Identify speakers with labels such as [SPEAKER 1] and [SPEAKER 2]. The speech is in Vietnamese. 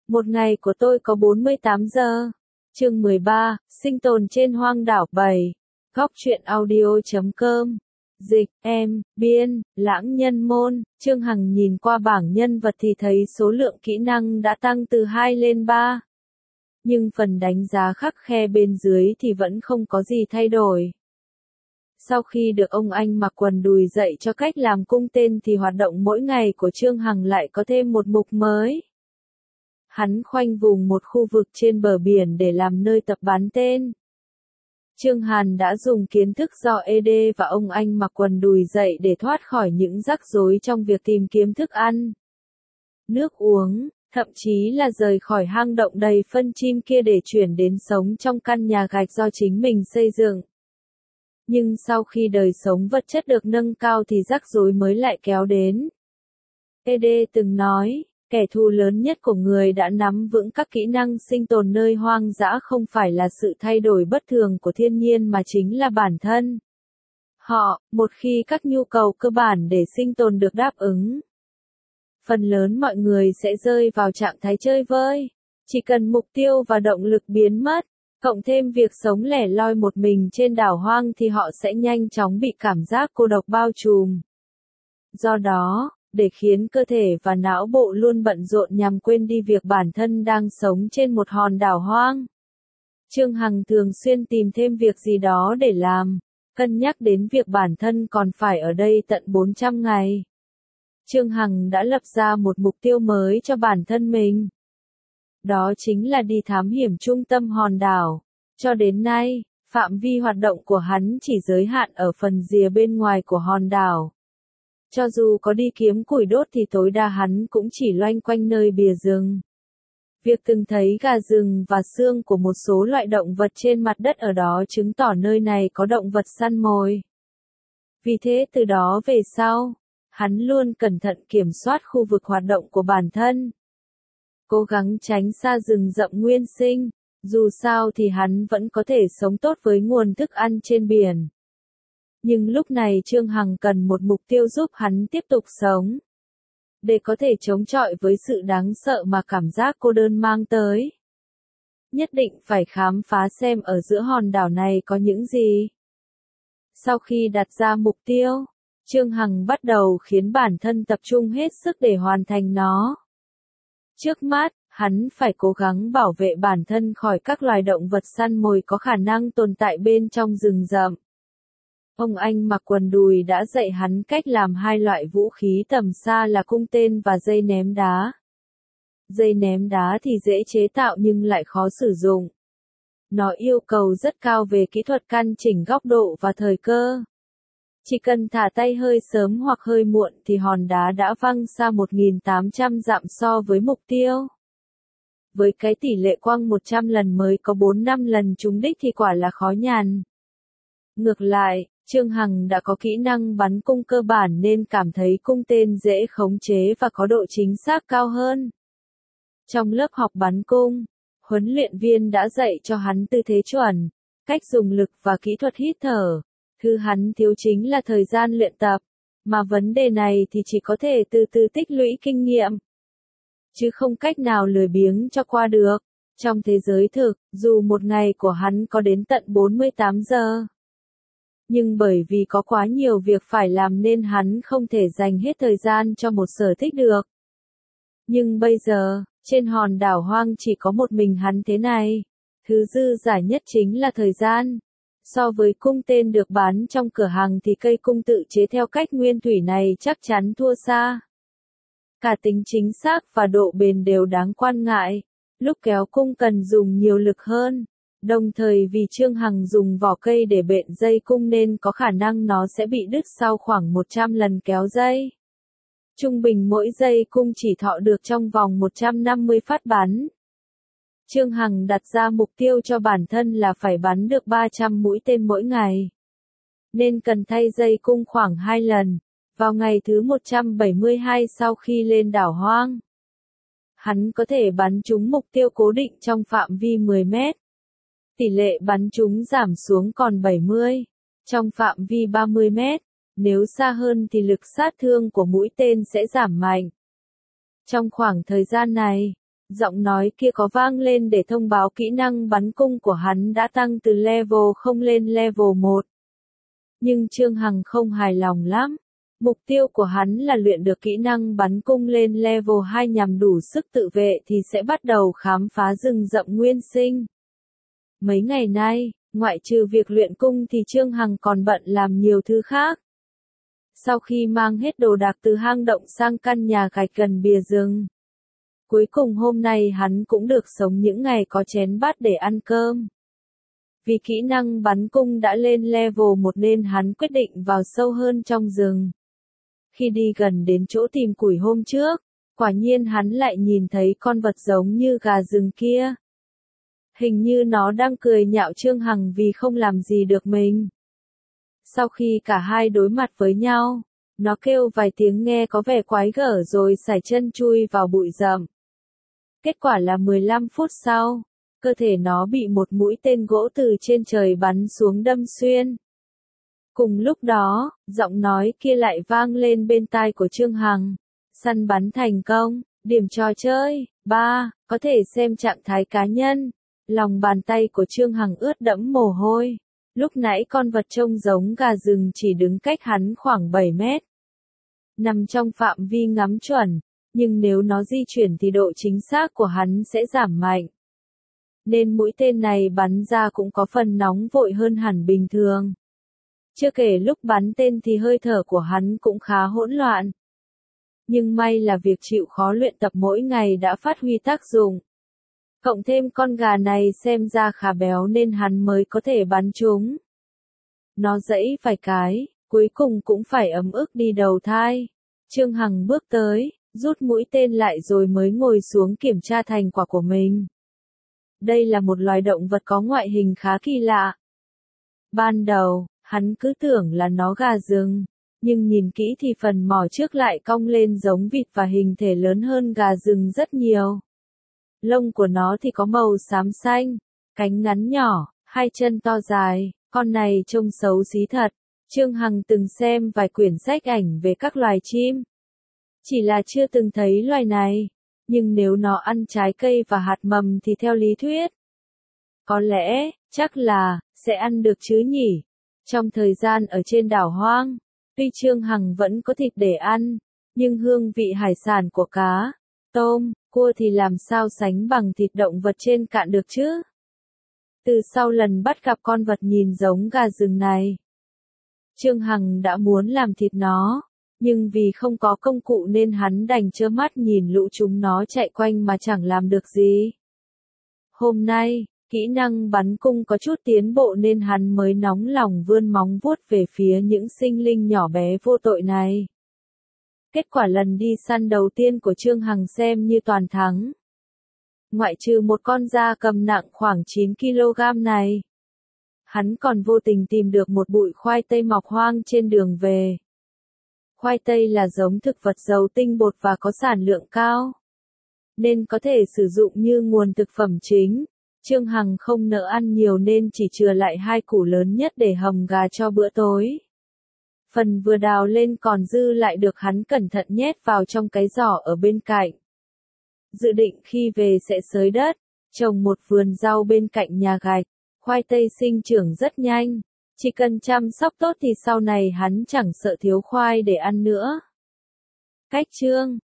[SPEAKER 1] Một ngày của tôi có 48 giờ. Chương 13, sinh tồn trên hoang đảo 7. Góc truyện audio.com. Dịch, em, biên, lãng nhân môn. Trương Hằng nhìn qua bảng nhân vật thì thấy số lượng kỹ năng đã tăng từ 2 lên 3. Nhưng phần đánh giá khắt khe bên dưới thì vẫn không có gì thay đổi. Sau khi được ông anh mặc quần đùi dạy cho cách làm cung tên thì hoạt động mỗi ngày của Trương Hằng lại có thêm một mục mới. Hắn khoanh vùng một khu vực trên bờ biển để làm nơi tập bắn tên. Trương Hàn đã dùng kiến thức do ED và ông anh mặc quần đùi dạy để thoát khỏi những rắc rối trong việc tìm kiếm thức ăn, nước uống, thậm chí là rời khỏi hang động đầy phân chim kia để chuyển đến sống trong căn nhà gạch do chính mình xây dựng. Nhưng sau khi đời sống vật chất được nâng cao thì rắc rối mới lại kéo đến. ED từng nói, kẻ thù lớn nhất của người đã nắm vững các kỹ năng sinh tồn nơi hoang dã không phải là sự thay đổi bất thường của thiên nhiên mà chính là bản thân họ, một khi các nhu cầu cơ bản để sinh tồn được đáp ứng. Phần lớn mọi người sẽ rơi vào trạng thái chơi vơi. Chỉ cần mục tiêu và động lực biến mất, cộng thêm việc sống lẻ loi một mình trên đảo hoang thì họ sẽ nhanh chóng bị cảm giác cô độc bao trùm. Do đó, để khiến cơ thể và não bộ luôn bận rộn nhằm quên đi việc bản thân đang sống trên một hòn đảo hoang, Trương Hằng thường xuyên tìm thêm việc gì đó để làm, cân nhắc đến việc bản thân còn phải ở đây tận 400 ngày. Trương Hằng đã lập ra một mục tiêu mới cho bản thân mình. Đó chính là đi thám hiểm trung tâm hòn đảo. Cho đến nay, phạm vi hoạt động của hắn chỉ giới hạn ở phần rìa bên ngoài của hòn đảo. Cho dù có đi kiếm củi đốt thì tối đa hắn cũng chỉ loanh quanh nơi bìa rừng. Việc từng thấy gà rừng và xương của một số loại động vật trên mặt đất ở đó chứng tỏ nơi này có động vật săn mồi. Vì thế từ đó về sau, hắn luôn cẩn thận kiểm soát khu vực hoạt động của bản thân. Cố gắng tránh xa rừng rậm nguyên sinh, dù sao thì hắn vẫn có thể sống tốt với nguồn thức ăn trên biển. Nhưng lúc này Trương Hằng cần một mục tiêu giúp hắn tiếp tục sống. Để có thể chống chọi với sự đáng sợ mà cảm giác cô đơn mang tới. Nhất định phải khám phá xem ở giữa hòn đảo này có những gì. Sau khi đặt ra mục tiêu, Trương Hằng bắt đầu khiến bản thân tập trung hết sức để hoàn thành nó. Trước mắt, hắn phải cố gắng bảo vệ bản thân khỏi các loài động vật săn mồi có khả năng tồn tại bên trong rừng rậm. Ông anh mặc quần đùi đã dạy hắn cách làm hai loại vũ khí tầm xa là cung tên và dây ném đá. Dây ném đá thì dễ chế tạo nhưng lại khó sử dụng. Nó yêu cầu rất cao về kỹ thuật căn chỉnh góc độ và thời cơ. Chỉ cần thả tay hơi sớm hoặc hơi muộn thì hòn đá đã văng xa 1.800 dặm so với mục tiêu. Với cái tỷ lệ quăng 100 lần mới có 4-5 lần trúng đích thì quả là khó nhằn. Ngược lại, Trương Hằng đã có kỹ năng bắn cung cơ bản nên cảm thấy cung tên dễ khống chế và có độ chính xác cao hơn. Trong lớp học bắn cung, huấn luyện viên đã dạy cho hắn tư thế chuẩn, cách dùng lực và kỹ thuật hít thở. Thứ hắn thiếu chính là thời gian luyện tập, mà vấn đề này thì chỉ có thể từ từ tích lũy kinh nghiệm, chứ không cách nào lười biếng cho qua được. Trong thế giới thực, dù một ngày của hắn có đến tận 48 giờ, nhưng bởi vì có quá nhiều việc phải làm nên hắn không thể dành hết thời gian cho một sở thích được. Nhưng bây giờ, trên hòn đảo hoang chỉ có một mình hắn thế này, thứ dư giả nhất chính là thời gian. So với cung tên được bán trong cửa hàng thì cây cung tự chế theo cách nguyên thủy này chắc chắn thua xa. Cả tính chính xác và độ bền đều đáng quan ngại. Lúc kéo cung cần dùng nhiều lực hơn. Đồng thời vì Trương Hằng dùng vỏ cây để bện dây cung nên có khả năng nó sẽ bị đứt sau khoảng 100 lần kéo dây. Trung bình mỗi dây cung chỉ thọ được trong vòng 150 phát bắn. Trương Hằng đặt ra mục tiêu cho bản thân là phải bắn được 300 mũi tên mỗi ngày. Nên cần thay dây cung khoảng 2 lần, vào ngày thứ 172 sau khi lên đảo hoang. Hắn có thể bắn trúng mục tiêu cố định trong phạm vi 10 mét. Tỷ lệ bắn trúng giảm xuống còn 70. Trong phạm vi 30 mét, nếu xa hơn thì lực sát thương của mũi tên sẽ giảm mạnh. Trong khoảng thời gian này, Giọng nói kia có vang lên để thông báo kỹ năng bắn cung của hắn đã tăng từ level 0 lên level 1. Nhưng Trương Hằng không hài lòng lắm. Mục tiêu của hắn là luyện được kỹ năng bắn cung lên level 2 nhằm đủ sức tự vệ thì sẽ bắt đầu khám phá rừng rậm nguyên sinh. Mấy ngày nay, ngoại trừ việc luyện cung thì Trương Hằng còn bận làm nhiều thứ khác. Sau khi mang hết đồ đạc từ hang động sang căn nhà gạch gần bìa rừng, cuối cùng hôm nay hắn cũng được sống những ngày có chén bát để ăn cơm. Vì kỹ năng bắn cung đã lên level 1 nên hắn quyết định vào sâu hơn trong rừng. Khi đi gần đến chỗ tìm củi hôm trước, quả nhiên hắn lại nhìn thấy con vật giống như gà rừng kia. Hình như nó đang cười nhạo Trương Hằng vì không làm gì được mình. Sau khi cả hai đối mặt với nhau, nó kêu vài tiếng nghe có vẻ quái gở rồi sải chân chui vào bụi rậm. Kết quả là 15 phút sau, cơ thể nó bị một mũi tên gỗ từ trên trời bắn xuống đâm xuyên. Cùng lúc đó, giọng nói kia lại vang lên bên tai của Trương Hằng. Săn bắn thành công, điểm trò chơi, 3, có thể xem trạng thái cá nhân. Lòng bàn tay của Trương Hằng ướt đẫm mồ hôi. Lúc nãy con vật trông giống gà rừng chỉ đứng cách hắn khoảng 7 mét. Nằm trong phạm vi ngắm chuẩn, nhưng nếu nó di chuyển thì độ chính xác của hắn sẽ giảm mạnh. Nên mũi tên này bắn ra cũng có phần nóng vội hơn hẳn bình thường. Chưa kể lúc bắn tên thì hơi thở của hắn cũng khá hỗn loạn. Nhưng may là việc chịu khó luyện tập mỗi ngày đã phát huy tác dụng. Cộng thêm con gà này xem ra khá béo nên hắn mới có thể bắn chúng. Nó giãy vài cái, cuối cùng cũng phải ấm ức đi đầu thai. Trương Hằng bước tới, rút mũi tên lại rồi mới ngồi xuống kiểm tra thành quả của mình. Đây là một loài động vật có ngoại hình khá kỳ lạ. Ban đầu, hắn cứ tưởng là nó gà rừng, nhưng nhìn kỹ thì phần mỏ trước lại cong lên giống vịt và hình thể lớn hơn gà rừng rất nhiều. Lông của nó thì có màu xám xanh, cánh ngắn nhỏ, hai chân to dài, con này trông xấu xí thật. Trương Hằng từng xem vài quyển sách ảnh về các loài chim. Chỉ là chưa từng thấy loài này, nhưng nếu nó ăn trái cây và hạt mầm thì theo lý thuyết, có lẽ, chắc là, sẽ ăn được chứ nhỉ. Trong thời gian ở trên đảo hoang, tuy Trương Hằng vẫn có thịt để ăn, nhưng hương vị hải sản của cá, tôm, cua thì làm sao sánh bằng thịt động vật trên cạn được chứ. Từ sau lần bắt gặp con vật nhìn giống gà rừng này, Trương Hằng đã muốn làm thịt nó, nhưng vì không có công cụ nên hắn đành trơ mắt nhìn lũ chúng nó chạy quanh mà chẳng làm được gì. Hôm nay, kỹ năng bắn cung có chút tiến bộ nên hắn mới nóng lòng vươn móng vuốt về phía những sinh linh nhỏ bé vô tội này. Kết quả lần đi săn đầu tiên của Trương Hằng xem như toàn thắng. Ngoại trừ một con dao cầm nặng khoảng 9 kg này, hắn còn vô tình tìm được một bụi khoai tây mọc hoang trên đường về. Khoai tây là giống thực vật giàu tinh bột và có sản lượng cao, nên có thể sử dụng như nguồn thực phẩm chính. Trương Hằng không nỡ ăn nhiều nên chỉ chừa lại 2 củ lớn nhất để hầm gà cho bữa tối. Phần vừa đào lên còn dư lại được hắn cẩn thận nhét vào trong cái giỏ ở bên cạnh. Dự định khi về sẽ xới đất, trồng một vườn rau bên cạnh nhà gạch. Khoai tây sinh trưởng rất nhanh, chỉ cần chăm sóc tốt thì sau này hắn chẳng sợ thiếu khoai để ăn nữa. Cách chương